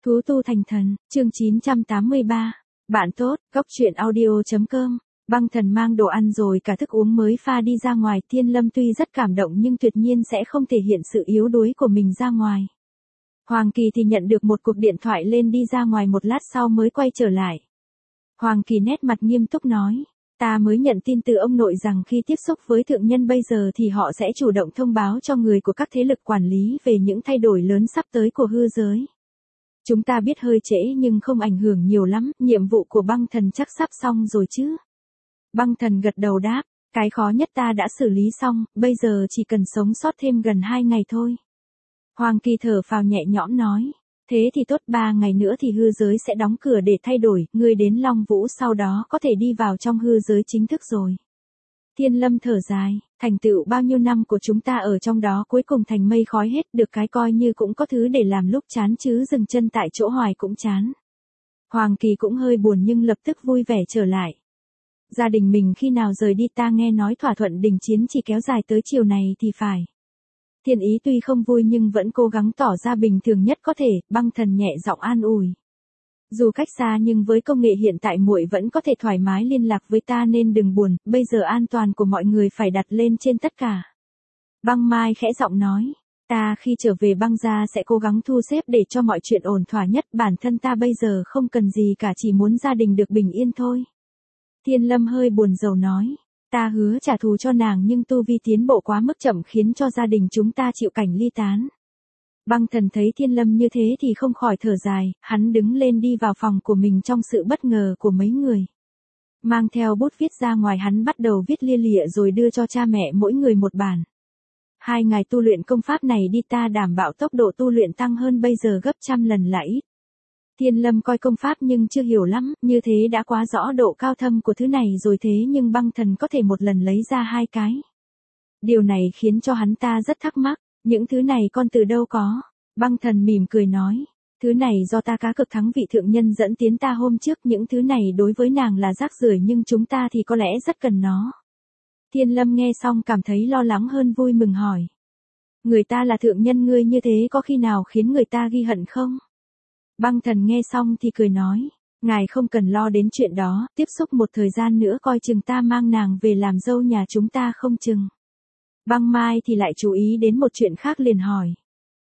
Thú tu thành thần, chương 983. Bạn tốt, góc truyện audio.com. Băng Thần mang đồ ăn rồi cả thức uống mới pha đi ra ngoài. Thiên Lâm tuy rất cảm động nhưng tuyệt nhiên sẽ không thể hiện sự yếu đuối của mình ra ngoài. Hoàng Kỳ thì nhận được một cuộc điện thoại lên đi ra ngoài, một lát sau mới quay trở lại. Hoàng Kỳ nét mặt nghiêm túc nói. Ta mới nhận tin từ ông nội rằng khi tiếp xúc với thượng nhân bây giờ thì họ sẽ chủ động thông báo cho người của các thế lực quản lý về những thay đổi lớn sắp tới của hư giới. Chúng ta biết hơi trễ nhưng không ảnh hưởng nhiều lắm, nhiệm vụ của Băng Thần chắc sắp xong rồi chứ. Băng Thần gật đầu đáp, cái khó nhất ta đã xử lý xong, bây giờ chỉ cần sống sót thêm gần 2 ngày thôi. Hoàng Kỳ thở phào nhẹ nhõm nói, thế thì tốt, 3 ngày nữa thì hư giới sẽ đóng cửa để thay đổi, ngươi đến Long Vũ sau đó có thể đi vào trong hư giới chính thức rồi. Thiên Lâm thở dài, thành tựu bao nhiêu năm của chúng ta ở trong đó cuối cùng thành mây khói hết, được cái coi như cũng có thứ để làm lúc chán chứ dừng chân tại chỗ hoài cũng chán. Hoàng Kỳ cũng hơi buồn nhưng lập tức vui vẻ trở lại. Gia đình mình khi nào rời đi, ta nghe nói thỏa thuận đình chiến chỉ kéo dài tới chiều này thì phải. Thiên Ý tuy không vui nhưng vẫn cố gắng tỏ ra bình thường nhất có thể. Băng Thần nhẹ giọng an ủi. Dù cách xa nhưng với công nghệ hiện tại muội vẫn có thể thoải mái liên lạc với ta nên đừng buồn, bây giờ an toàn của mọi người phải đặt lên trên tất cả. Băng Mai khẽ giọng nói, ta khi trở về Băng gia sẽ cố gắng thu xếp để cho mọi chuyện ổn thỏa nhất, bản thân ta bây giờ không cần gì cả, chỉ muốn gia đình được bình yên thôi. Thiên Lâm hơi buồn rầu nói, ta hứa trả thù cho nàng nhưng tu vi tiến bộ quá mức chậm khiến cho gia đình chúng ta chịu cảnh ly tán. Băng Thần thấy Thiên Lâm như thế thì không khỏi thở dài, hắn đứng lên đi vào phòng của mình trong sự bất ngờ của mấy người. Mang theo bút viết ra ngoài, hắn bắt đầu viết lia lịa rồi đưa cho cha mẹ mỗi người một bản. 2 ngày tu luyện công pháp này đi, ta đảm bảo tốc độ tu luyện tăng hơn bây giờ gấp trăm lần là ít. Thiên Lâm coi công pháp nhưng chưa hiểu lắm, như thế đã quá rõ độ cao thâm của thứ này rồi, thế nhưng Băng Thần có thể một lần lấy ra 2 cái. Điều này khiến cho hắn ta rất thắc mắc. Những thứ này con từ đâu có? Băng Thần mỉm cười nói, thứ này do ta cá cực thắng vị thượng nhân dẫn tiến ta hôm trước, những thứ này đối với nàng là rác rưởi nhưng chúng ta thì có lẽ rất cần nó. Thiên Lâm nghe xong cảm thấy lo lắng hơn vui mừng hỏi. Người ta là thượng nhân, ngươi như thế có khi nào khiến người ta ghi hận không? Băng Thần nghe xong thì cười nói, ngài không cần lo đến chuyện đó, tiếp xúc một thời gian nữa coi chừng ta mang nàng về làm dâu nhà chúng ta không chừng. Băng Mai thì lại chú ý đến một chuyện khác liền hỏi.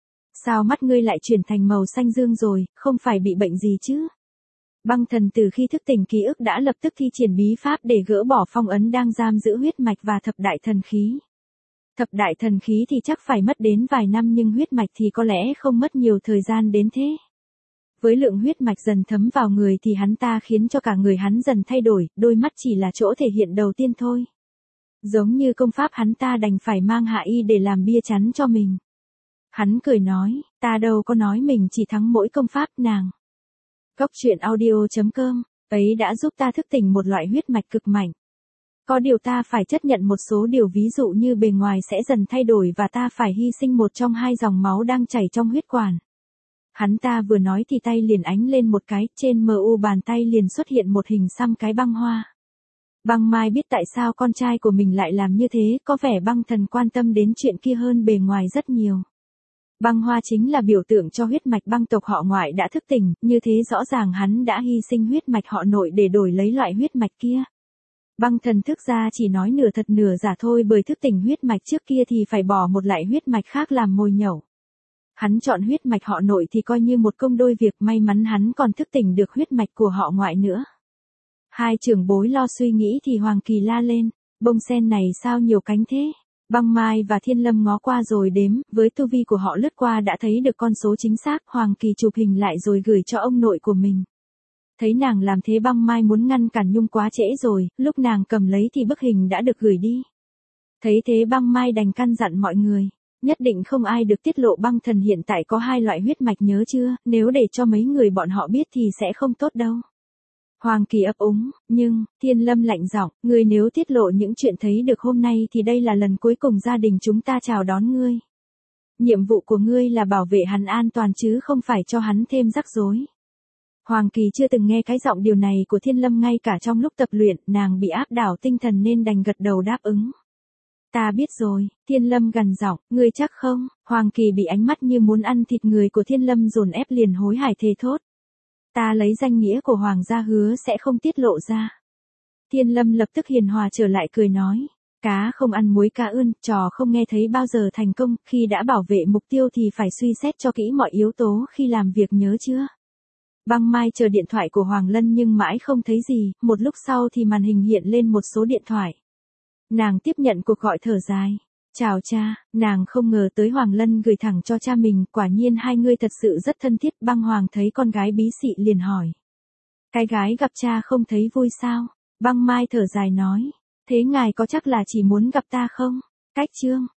Sao mắt ngươi lại chuyển thành màu xanh dương rồi, không phải bị bệnh gì chứ? Băng Thần từ khi thức tỉnh ký ức đã lập tức thi triển bí pháp để gỡ bỏ phong ấn đang giam giữ huyết mạch và thập đại thần khí. Thập đại thần khí thì chắc phải mất đến vài năm nhưng huyết mạch thì có lẽ không mất nhiều thời gian đến thế. Với lượng huyết mạch dần thấm vào người thì hắn ta khiến cho cả người hắn dần thay đổi, đôi mắt chỉ là chỗ thể hiện đầu tiên thôi. Giống như công pháp hắn ta đành phải mang hạ y để làm bia chắn cho mình. Hắn cười nói, ta đâu có nói mình chỉ thắng mỗi công pháp nàng. Góc truyện audio.com, ấy đã giúp ta thức tỉnh một loại huyết mạch cực mạnh. Có điều ta phải chấp nhận một số điều, ví dụ như bề ngoài sẽ dần thay đổi và ta phải hy sinh một trong 2 dòng máu đang chảy trong huyết quản. Hắn ta vừa nói thì tay liền ánh lên một cái, trên mu bàn tay liền xuất hiện một hình xăm cái băng hoa. Băng Mai biết tại sao con trai của mình lại làm như thế, có vẻ Băng Thần quan tâm đến chuyện kia hơn bề ngoài rất nhiều. Băng hoa chính là biểu tượng cho huyết mạch băng tộc họ ngoại đã thức tỉnh, như thế rõ ràng hắn đã hy sinh huyết mạch họ nội để đổi lấy loại huyết mạch kia. Băng Thần thực ra chỉ nói nửa thật nửa giả thôi, bởi thức tỉnh huyết mạch trước kia thì phải bỏ một loại huyết mạch khác làm mồi nhậu. Hắn chọn huyết mạch họ nội thì coi như một công đôi việc, may mắn hắn còn thức tỉnh được huyết mạch của họ ngoại nữa. 2 trưởng bối lo suy nghĩ thì Hoàng Kỳ la lên, bông sen này sao nhiều cánh thế? Băng Mai và Thiên Lâm ngó qua rồi đếm, với tu vi của họ lướt qua đã thấy được con số chính xác. Hoàng Kỳ chụp hình lại rồi gửi cho ông nội của mình. Thấy nàng làm thế Băng Mai muốn ngăn cản nhưng quá trễ rồi, lúc nàng cầm lấy thì bức hình đã được gửi đi. Thấy thế Băng Mai đành căn dặn mọi người, nhất định không ai được tiết lộ Băng Thần hiện tại có 2 loại huyết mạch, nhớ chưa, nếu để cho mấy người bọn họ biết thì sẽ không tốt đâu. Hoàng Kỳ ấp úng, nhưng, Thiên Lâm lạnh giọng, ngươi nếu tiết lộ những chuyện thấy được hôm nay thì đây là lần cuối cùng gia đình chúng ta chào đón ngươi. Nhiệm vụ của ngươi là bảo vệ hắn an toàn chứ không phải cho hắn thêm rắc rối. Hoàng Kỳ chưa từng nghe cái giọng điều này của Thiên Lâm, ngay cả trong lúc tập luyện, nàng bị áp đảo tinh thần nên đành gật đầu đáp ứng. Ta biết rồi, Thiên Lâm gằn giọng, ngươi chắc không? Hoàng Kỳ bị ánh mắt như muốn ăn thịt người của Thiên Lâm dồn ép liền hối hài thề thốt. Ta lấy danh nghĩa của Hoàng gia hứa sẽ không tiết lộ ra. Thiên Lâm lập tức hiền hòa trở lại cười nói. Cá không ăn muối cá ươn, trò không nghe thấy bao giờ thành công, khi đã bảo vệ mục tiêu thì phải suy xét cho kỹ mọi yếu tố khi làm việc nhớ chưa? Băng Mai chờ điện thoại của Hoàng Lân nhưng mãi không thấy gì, một lúc sau thì màn hình hiện lên một số điện thoại. Nàng tiếp nhận cuộc gọi thở dài. Chào cha, nàng không ngờ tới Hoàng Lân gửi thẳng cho cha mình, quả nhiên hai người thật sự rất thân thiết. Băng Hoàng thấy con gái bí xị liền hỏi. Cái gái gặp cha không thấy vui sao? Băng Mai thở dài nói. Thế ngài có chắc là chỉ muốn gặp ta không? Cách chương.